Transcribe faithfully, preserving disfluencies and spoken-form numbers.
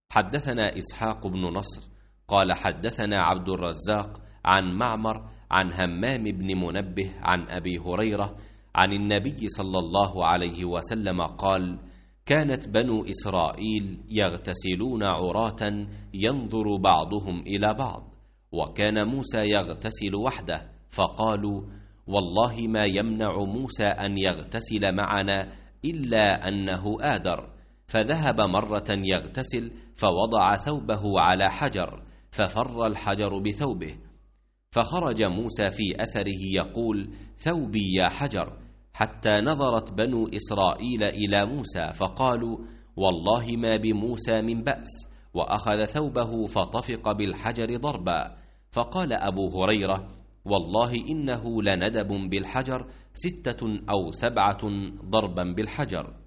حدثنا إسحاق بن نصر قال حدثنا عبد الرزاق عن معمر عن همام بن منبه عن أبي هريرة عن النبي صلى الله عليه وسلم قال: كانت بنو إسرائيل يغتسلون عراة ينظر بعضهم إلى بعض، وكان موسى يغتسل وحده، فقالوا: والله ما يمنع موسى أن يغتسل معنا إلا أنه آدر. فذهب مرة يغتسل فوضع ثوبه على حجر ففر الحجر بثوبه، فخرج موسى في أثره يقول: ثوبي يا حجر، حتى نظرت بنو إسرائيل إلى موسى فقالوا: والله ما بموسى من بأس، وأخذ ثوبه فطفق بالحجر ضربا. فقال أبو هريرة: والله إنه لندب بالحجر ستة أو سبعة ضربا بالحجر.